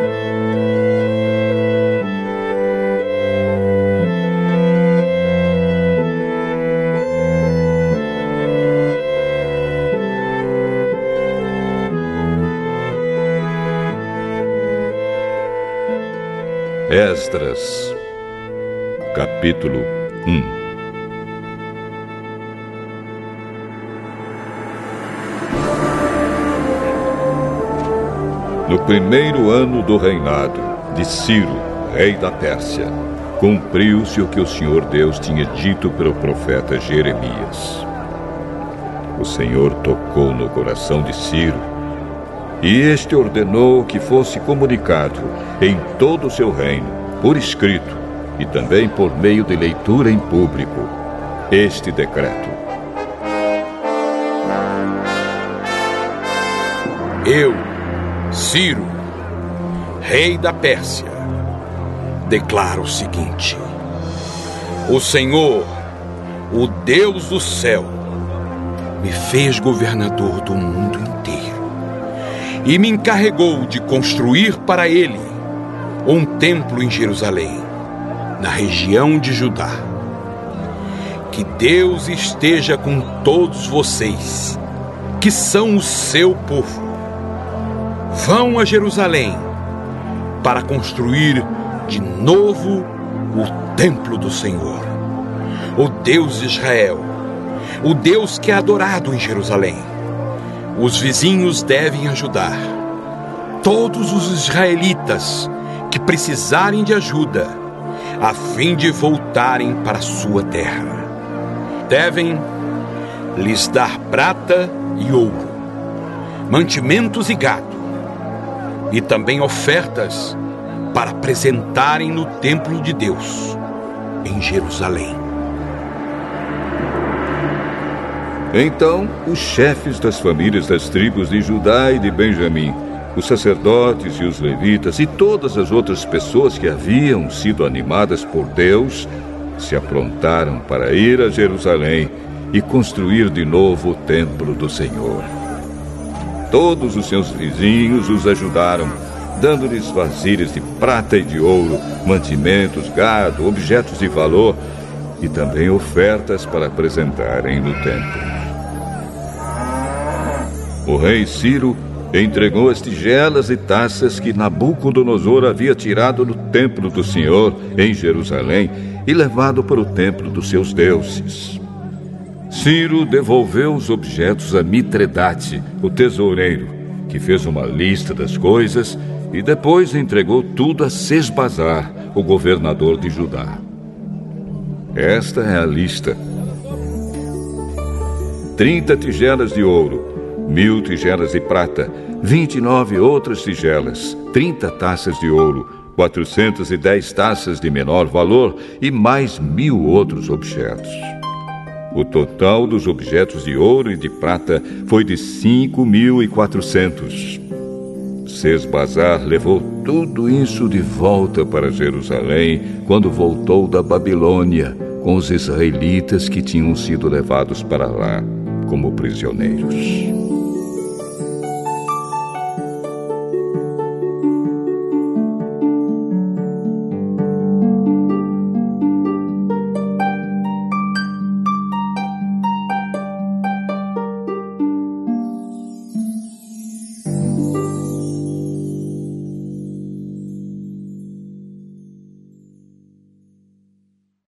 Esdras, capítulo 1. No primeiro ano do reinado de Ciro, rei da Pérsia, cumpriu-se o que o Senhor Deus tinha dito pelo profeta Jeremias. O Senhor tocou no coração de Ciro, e este ordenou que fosse comunicado em todo o seu reino, por escrito, e também por meio de leitura em público, este decreto. Eu, Ciro, rei da Pérsia, declaro o seguinte: o Senhor, o Deus do céu, me fez governador do mundo inteiro e me encarregou de construir para ele um templo em Jerusalém, na região de Judá. Que Deus esteja com todos vocês, que são o seu povo. Vão a Jerusalém para construir de novo o templo do Senhor, o Deus de Israel, o Deus que é adorado em Jerusalém. Os vizinhos devem ajudar. Todos os israelitas que precisarem de ajuda, a fim de voltarem para sua terra, devem lhes dar prata e ouro, mantimentos e gado, e também ofertas para apresentarem no templo de Deus, em Jerusalém. Então, os chefes das famílias das tribos de Judá e de Benjamim, os sacerdotes e os levitas e todas as outras pessoas que haviam sido animadas por Deus, se aprontaram para ir a Jerusalém e construir de novo o templo do Senhor. Todos os seus vizinhos os ajudaram, dando-lhes vasilhas de prata e de ouro, mantimentos, gado, objetos de valor e também ofertas para apresentarem no templo. O rei Ciro entregou as tigelas e taças que Nabucodonosor havia tirado do templo do Senhor em Jerusalém e levado para o templo dos seus deuses. Ciro devolveu os objetos a Mitredate, o tesoureiro, que fez uma lista das coisas e depois entregou tudo a Sesbazar, o governador de Judá. Esta é a lista: 30 tigelas de ouro, 1000 tigelas de prata, 29 outras tigelas, 30 taças de ouro, 410 taças de menor valor e mais 1000 outros objetos. O total dos objetos de ouro e de prata foi de 5.400. Sesbazar levou tudo isso de volta para Jerusalém quando voltou da Babilônia com os israelitas que tinham sido levados para lá como prisioneiros.